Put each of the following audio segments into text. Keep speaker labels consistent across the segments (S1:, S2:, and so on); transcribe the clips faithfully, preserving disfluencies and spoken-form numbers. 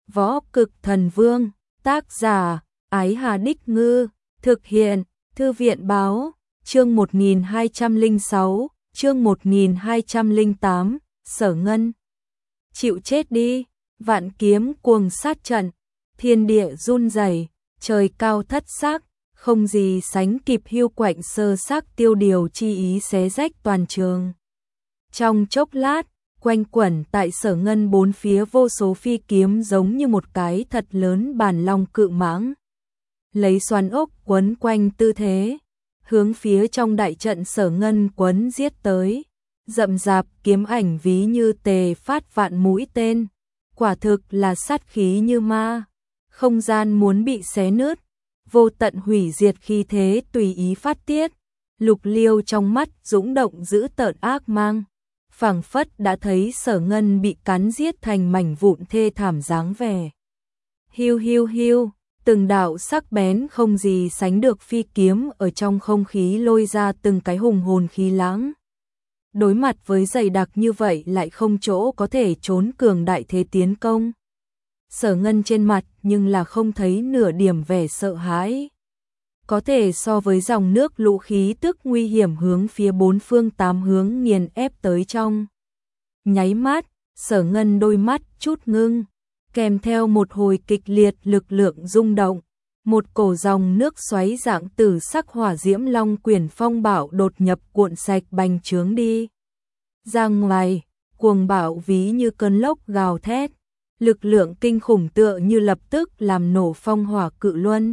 S1: Võ Cực Thần Vương, tác giả, Ái Hà Đích Ngư, thực hiện, Thư viện Báo, chương một nghìn hai trăm lẻ sáu, chương một nghìn hai trăm lẻ tám, Sở Ngân. Chịu chết đi, vạn kiếm cuồng sát trận, thiên địa run rẩy, trời cao thất sắc, không gì sánh kịp hiu quạnh sơ sắc tiêu điều chi ý xé rách toàn trường. Trong chốc lát, quanh quẩn tại Sở Ngân bốn phía vô số phi kiếm giống như một cái thật lớn bàn long cự mãng. Lấy xoắn ốc quấn quanh tư thế, hướng phía trong đại trận Sở Ngân quấn giết tới. Rậm rạp kiếm ảnh ví như tề phát vạn mũi tên, quả thực là sát khí như ma. Không gian muốn bị xé nứt, vô tận hủy diệt khí thế tùy ý phát tiết. Lục Liêu trong mắt dũng động dữ tợn ác mang, phảng phất đã thấy Sở Ngân bị cắn giết thành mảnh vụn thê thảm dáng vẻ. Hiu hiu hiu, từng đạo sắc bén không gì sánh được phi kiếm ở trong không khí lôi ra từng cái hùng hồn khí lãng. Đối mặt với dày đặc như vậy lại không chỗ có thể trốn cường đại thế tiến công. Sở Ngân trên mặt nhưng là không thấy nửa điểm vẻ sợ hãi. Có thể so với dòng nước lũ khí tức nguy hiểm hướng phía bốn phương tám hướng nghiền ép tới trong. Nháy mắt, Sở Ngân đôi mắt chút ngưng, kèm theo một hồi kịch liệt lực lượng rung động. Một cổ dòng nước xoáy dạng tử sắc hỏa diễm long quyển phong bạo đột nhập cuộn sạch bành trướng đi. Ra ngoài, cuồng bạo ví như cơn lốc gào thét, lực lượng kinh khủng tựa như lập tức làm nổ phong hỏa cự luân.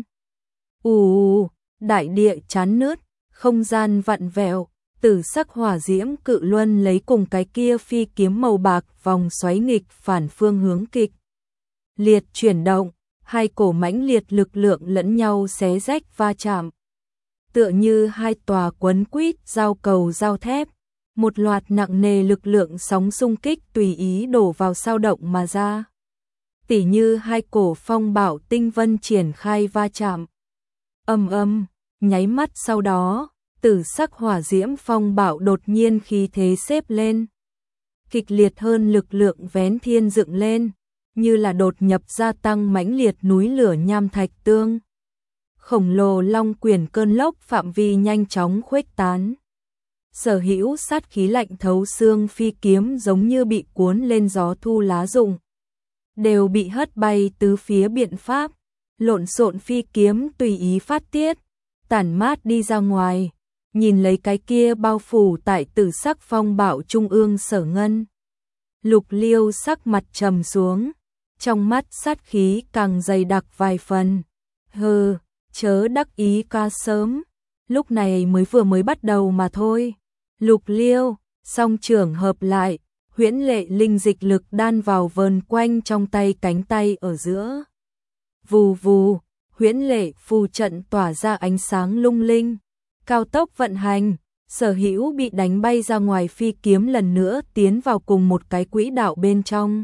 S1: Ù, đại địa chán nứt, không gian vặn vẹo, tử sắc hỏa diễm cự luân lấy cùng cái kia phi kiếm màu bạc vòng xoáy nghịch phản phương hướng kịch liệt chuyển động. Hai cổ mãnh liệt lực lượng lẫn nhau xé rách va chạm. Tựa như hai tòa quấn quýt giao cầu giao thép, một loạt nặng nề lực lượng sóng xung kích tùy ý đổ vào sao động mà ra. Tỉ như hai cổ phong bạo tinh vân triển khai va chạm. Ầm ầm, nháy mắt sau đó, tử sắc hỏa diễm phong bạo đột nhiên khí thế xếp lên. Kịch liệt hơn lực lượng vén thiên dựng lên, như là đột nhập gia tăng mãnh liệt núi lửa nham thạch tương. Khổng lồ long quyển cơn lốc phạm vi nhanh chóng khuếch tán. Sở hữu sát khí lạnh thấu xương phi kiếm giống như bị cuốn lên gió thu lá rụng, đều bị hất bay tứ phía biện pháp. Lộn xộn phi kiếm tùy ý phát tiết, tản mát đi ra ngoài. Nhìn lấy cái kia bao phủ tại tử sắc phong bạo trung ương Sở Ngân, Lục Liêu sắc mặt trầm xuống, trong mắt sát khí càng dày đặc vài phần. Hừ, chớ đắc ý ca sớm, lúc này mới vừa mới bắt đầu mà thôi. Lục Liêu, song trưởng hợp lại, huyễn lệ linh dịch lực đan vào vờn quanh trong tay cánh tay ở giữa. Vù vù, huyễn lệ phù trận tỏa ra ánh sáng lung linh, cao tốc vận hành. Sở hữu bị đánh bay ra ngoài phi kiếm lần nữa tiến vào cùng một cái quỹ đạo bên trong.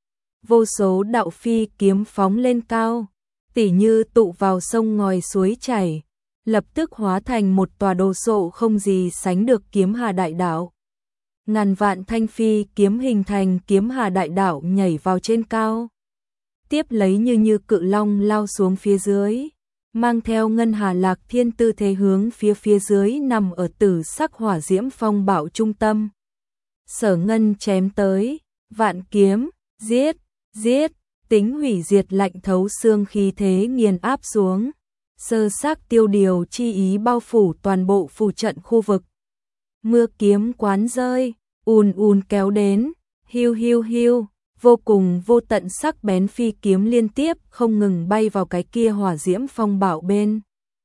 S1: Vô số đạo phi kiếm phóng lên cao, tỉ như tụ vào sông ngòi suối chảy, lập tức hóa thành một tòa đồ sộ không gì sánh được kiếm hà đại đạo. Ngàn vạn thanh phi kiếm hình thành kiếm hà đại đạo nhảy vào trên cao, tiếp lấy như như cự long lao xuống phía dưới, mang theo ngân hà lạc thiên tư thế hướng phía phía dưới nằm ở tử sắc hỏa diễm phong bạo trung tâm. Sở Ngân chém tới, vạn kiếm, giết, giết, tính hủy diệt lạnh thấu xương khí thế nghiền áp xuống. Sơ xác tiêu điều chi ý bao phủ toàn bộ phù trận khu vực. Mưa kiếm quán rơi, ùn ùn kéo đến, hiu hiu hiu. Vô cùng vô tận sắc bén phi kiếm liên tiếp không ngừng bay vào cái kia hỏa diễm phong bạo bên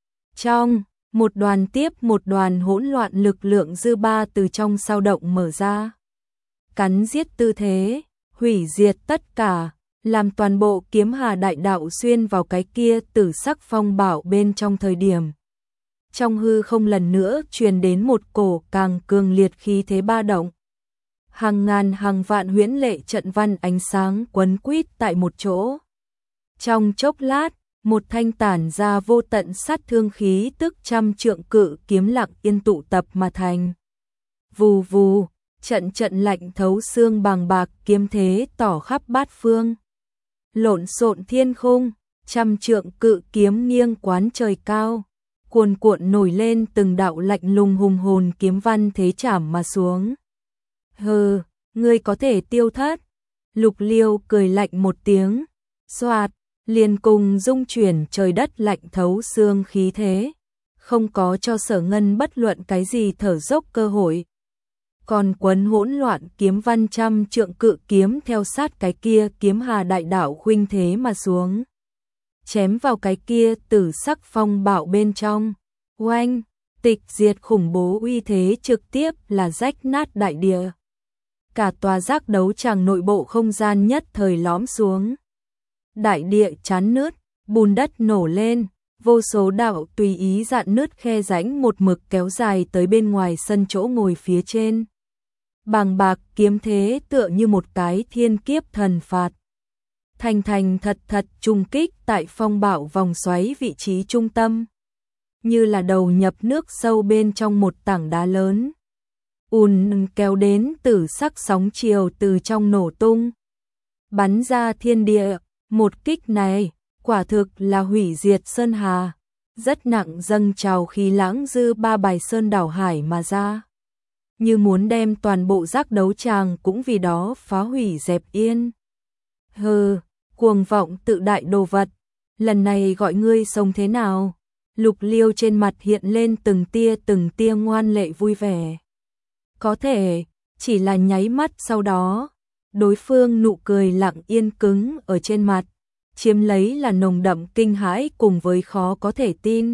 S1: trong. Một đoàn tiếp một đoàn hỗn loạn lực lượng dư ba từ trong sao động mở ra. Cắn giết tư thế, hủy diệt tất cả, làm toàn bộ kiếm hà đại đạo xuyên vào cái kia tử sắc phong bạo bên trong thời điểm. Trong hư không lần nữa truyền đến một cổ càng cường liệt khí thế ba động. Hàng ngàn hàng vạn huyễn lệ trận văn ánh sáng quấn quýt tại một chỗ. Trong chốc lát, một thanh tản ra vô tận sát thương khí tức trăm trượng cự kiếm lặng yên tụ tập mà thành. Vù vù, trận trận lạnh thấu xương bàng bạc kiếm thế tỏ khắp bát phương. lộn xộn thiên khung, trăm trượng cự kiếm nghiêng quán trời cao, cuồn cuộn nổi lên từng đạo lạnh lùng hùng hồn kiếm văn thế chảm mà xuống. Hừ, ngươi có thể tiêu thất. Lục Liêu cười lạnh một tiếng, xoạt, liền cùng dung chuyển trời đất lạnh thấu xương khí thế, không có cho Sở Ngân bất luận cái gì thở dốc cơ hội. Còn quấn hỗn loạn kiếm văn trăm trượng cự kiếm theo sát cái kia kiếm hà đại đạo khuynh thế mà xuống, chém vào cái kia tử sắc phong bạo bên trong. Oanh, tịch diệt khủng bố uy thế trực tiếp là rách nát đại địa. Cả tòa giác đấu tràng nội bộ không gian nhất thời lõm xuống. Đại địa chán nứt, bùn đất nổ lên, vô số đạo tùy ý dạn nứt khe rãnh một mực kéo dài tới bên ngoài sân chỗ ngồi phía trên. Bàng bạc kiếm thế tựa như một cái thiên kiếp thần phạt. Thành thành thật thật trùng kích tại phong bạo vòng xoáy vị trí trung tâm. Như là đầu nhập nước sâu bên trong một tảng đá lớn. Ùn kéo đến tử sắc sóng chiều từ trong nổ tung. Bắn ra thiên địa, một kích này, quả thực là hủy diệt sơn hà. Rất nặng dâng trào khí lãng dư ba bài sơn đảo hải mà ra. Như muốn đem toàn bộ giác đấu tràng cũng vì đó phá hủy dẹp yên. Hừ, cuồng vọng tự đại đồ vật, lần này gọi ngươi sống thế nào? Lục Liêu trên mặt hiện lên từng tia từng tia ngoan lệ vui vẻ. Có thể, chỉ là nháy mắt sau đó, đối phương nụ cười lặng yên cứng ở trên mặt, chiếm lấy là nồng đậm kinh hãi cùng với khó có thể tin.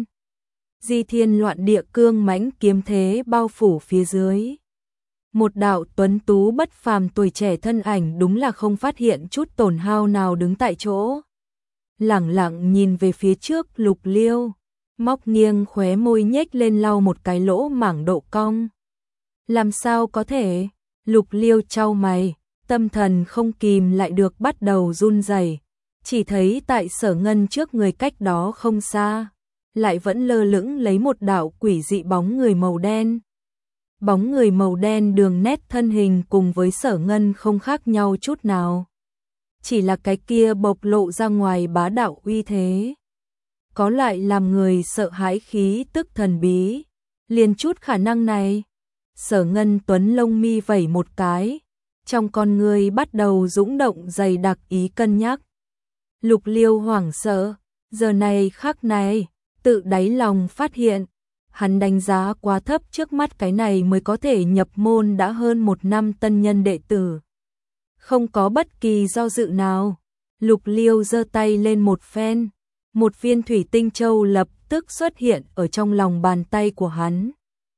S1: Di thiên loạn địa cương mãnh kiếm thế bao phủ phía dưới. Một đạo tuấn tú bất phàm tuổi trẻ thân ảnh đúng là không phát hiện chút tổn hao nào đứng tại chỗ. Lẳng lặng nhìn về phía trước Lục Liêu, móc nghiêng khóe môi nhếch lên lau một cái lỗ mảng độ cong. Làm sao có thể? Lục Liêu chau mày, tâm thần không kìm lại được bắt đầu run rẩy. Chỉ thấy tại Sở Ngân trước người cách đó không xa, lại vẫn lơ lửng lấy một đạo quỷ dị bóng người màu đen. Bóng người màu đen đường nét thân hình cùng với Sở Ngân không khác nhau chút nào. Chỉ là cái kia bộc lộ ra ngoài bá đạo uy thế. Có lại làm người sợ hãi khí tức thần bí. Liền chút khả năng này. Sở Ngân tuấn lông mi vẩy một cái. Trong con người bắt đầu dũng động dày đặc ý cân nhắc. Lục Liêu hoảng sợ. Giờ này khắc này, tự đáy lòng phát hiện. Hắn đánh giá quá thấp trước mắt cái này mới có thể nhập môn đã hơn một năm tân nhân đệ tử. Không có bất kỳ do dự nào. Lục Liêu giơ tay lên một phen. Một viên thủy tinh châu lập tức xuất hiện ở trong lòng bàn tay của hắn.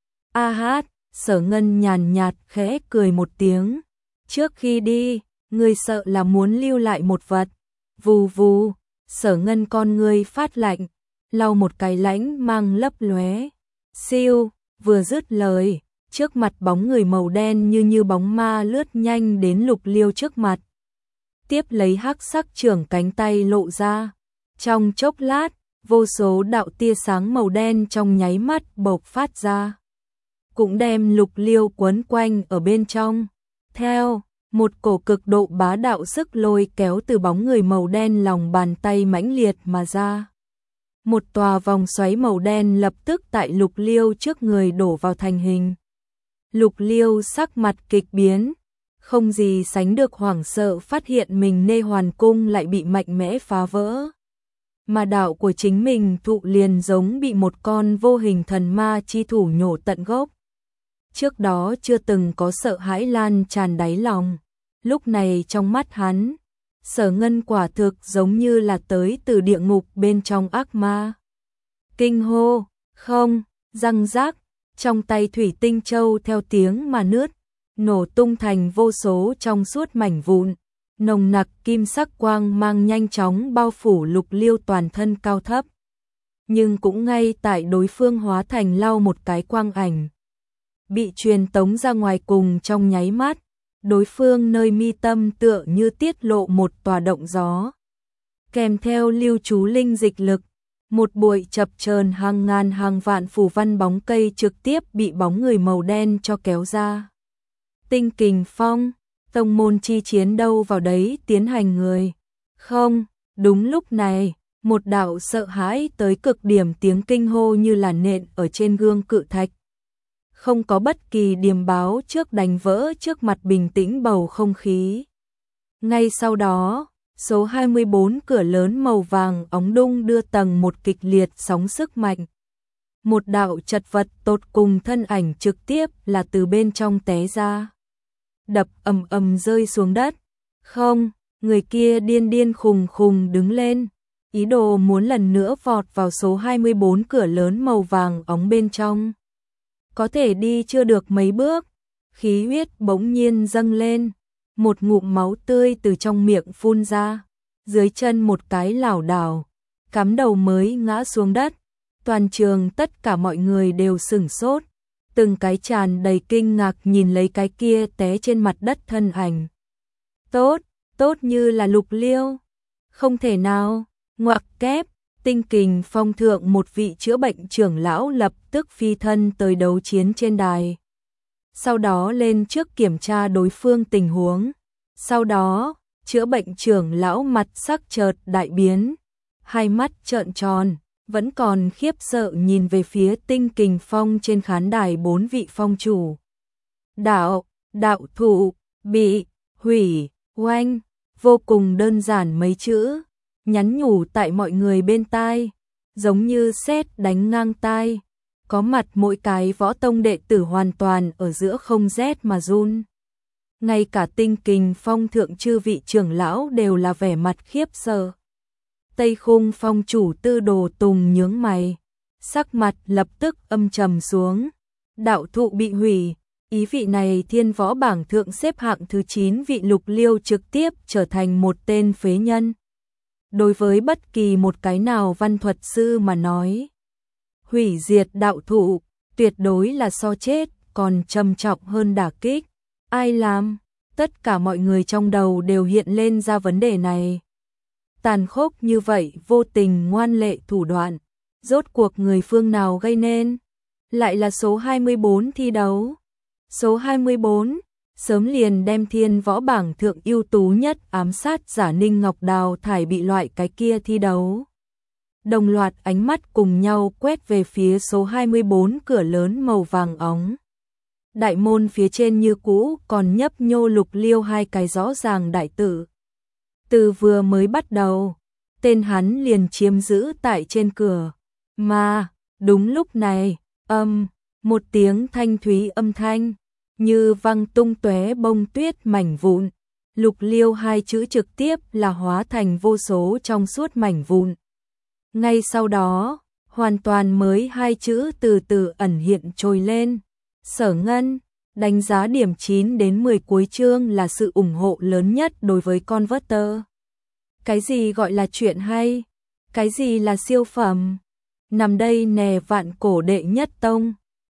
S1: A hát, Sở Ngân nhàn nhạt khẽ cười một tiếng. Trước khi đi, ngươi sợ là muốn lưu lại một vật. Vù vù, Sở Ngân con ngươi phát lạnh, lau một cái lãnh mang lấp lóe. Siêu, vừa dứt lời, trước mặt bóng người màu đen như như bóng ma lướt nhanh đến Lục Liêu trước mặt. Tiếp lấy hắc sắc trưởng cánh tay lộ ra. Trong chốc lát, vô số đạo tia sáng màu đen trong nháy mắt bộc phát ra. Cũng đem Lục Liêu quấn quanh ở bên trong. Theo, một cổ cực độ bá đạo sức lôi kéo từ bóng người màu đen lòng bàn tay mãnh liệt mà ra. Một tòa vòng xoáy màu đen lập tức tại Lục Liêu trước người đổ vào thành hình. Lục Liêu sắc mặt kịch biến, không gì sánh được hoảng sợ phát hiện mình nê hoàn cung lại bị mạnh mẽ phá vỡ. Mà đạo của chính mình thụ liền giống bị một con vô hình thần ma chi thủ nhổ tận gốc. Trước đó chưa từng có sợ hãi lan tràn đáy lòng, lúc này trong mắt hắn, Sở Ngân quả thực giống như là tới từ địa ngục bên trong ác ma. Kinh hô, không, răng rác, trong tay thủy tinh châu theo tiếng mà nứt, nổ tung thành vô số trong suốt mảnh vụn, nồng nặc kim sắc quang mang nhanh chóng bao phủ Lục Liêu toàn thân cao thấp. Nhưng cũng ngay tại đối phương hóa thành lau một cái quang ảnh, bị truyền tống ra ngoài cùng trong nháy mắt, đối phương nơi mi tâm tựa như tiết lộ một tòa động gió. Kèm theo lưu chú linh dịch lực, một bụi chập chờn hàng ngàn hàng vạn phù văn bóng cây trực tiếp bị bóng người màu đen cho kéo ra. Tinh kình phong, tông môn chi chiến đâu vào đấy tiến hành người. Không, đúng lúc này, một đạo sợ hãi tới cực điểm tiếng kinh hô như là nện ở trên gương cự thạch. Không có bất kỳ điềm báo trước đánh vỡ trước mặt bình tĩnh bầu không khí. Ngay sau đó, số hai mươi bốn cửa lớn màu vàng óng đung đưa tầng một kịch liệt sóng sức mạnh. Một đạo chật vật tột cùng thân ảnh trực tiếp là từ bên trong té ra. Đập ầm ầm rơi xuống đất. Không, người kia điên điên khùng khùng đứng lên. Ý đồ muốn lần nữa vọt vào số hai mươi bốn cửa lớn màu vàng óng bên trong. Có thể đi chưa được mấy bước, khí huyết bỗng nhiên dâng lên, một ngụm máu tươi từ trong miệng phun ra, dưới chân một cái lảo đảo, cắm đầu mới ngã xuống đất. Toàn trường tất cả mọi người đều sửng sốt, từng cái tràn đầy kinh ngạc nhìn lấy cái kia té trên mặt đất thân ảnh. Tốt, tốt như là Lục Liêu. Không thể nào, ngoặc kép. Tinh Kình Phong thượng một vị chữa bệnh trưởng lão lập tức phi thân tới đấu chiến trên đài. Sau đó lên trước kiểm tra đối phương tình huống. Sau đó, chữa bệnh trưởng lão mặt sắc chợt đại biến, hai mắt trợn tròn, vẫn còn khiếp sợ nhìn về phía Tinh Kình Phong trên khán đài bốn vị phong chủ. Đạo, đạo thụ, bị, hủy, oanh, vô cùng đơn giản mấy chữ. Nhắn nhủ tại mọi người bên tai, giống như sét đánh ngang tai, có mặt mỗi cái võ tông đệ tử hoàn toàn ở giữa không rét mà run. Ngay cả Tinh Kình Phong thượng chư vị trưởng lão đều là vẻ mặt khiếp sợ. Tây Khung Phong chủ Tư Đồ Tùng nhướng mày, sắc mặt lập tức âm trầm xuống. Đạo thụ bị hủy, ý vị này thiên võ bảng thượng xếp hạng thứ chín vị Lục Liêu trực tiếp trở thành một tên phế nhân. Đối với bất kỳ một cái nào văn thuật sư mà nói, hủy diệt đạo thụ tuyệt đối là so chết còn trầm trọng hơn đả kích. Ai làm? Tất cả mọi người trong đầu đều hiện lên ra vấn đề này. Tàn khốc như vậy, vô tình ngoan lệ thủ đoạn, rốt cuộc người phương nào gây nên? Lại là số hai mươi bốn thi đấu. Số hai mươi bốn sớm liền đem thiên võ bảng thượng ưu tú nhất ám sát giả Ninh Ngọc Đào thải bị loại cái kia thi đấu. Đồng loạt ánh mắt cùng nhau quét về phía số hai mươi bốn cửa lớn màu vàng óng. Đại môn phía trên như cũ còn nhấp nhô Lục Liêu hai cái rõ ràng đại tử. Từ vừa mới bắt đầu, tên hắn liền chiếm giữ tại trên cửa. Mà, đúng lúc này, âm, một tiếng thanh thúy âm thanh, như văng tung tóe bông tuyết mảnh vụn. Lục Liêu hai chữ trực tiếp là hóa thành vô số trong suốt mảnh vụn. Ngay sau đó, hoàn toàn mới hai chữ từ từ ẩn hiện trồi lên. Sở Ngân, đánh giá điểm chín đến mười cuối chương là sự ủng hộ lớn nhất đối với Converter. Cái gì gọi là chuyện hay? Cái gì là siêu phẩm? Nằm đây nè vạn cổ đệ nhất tông.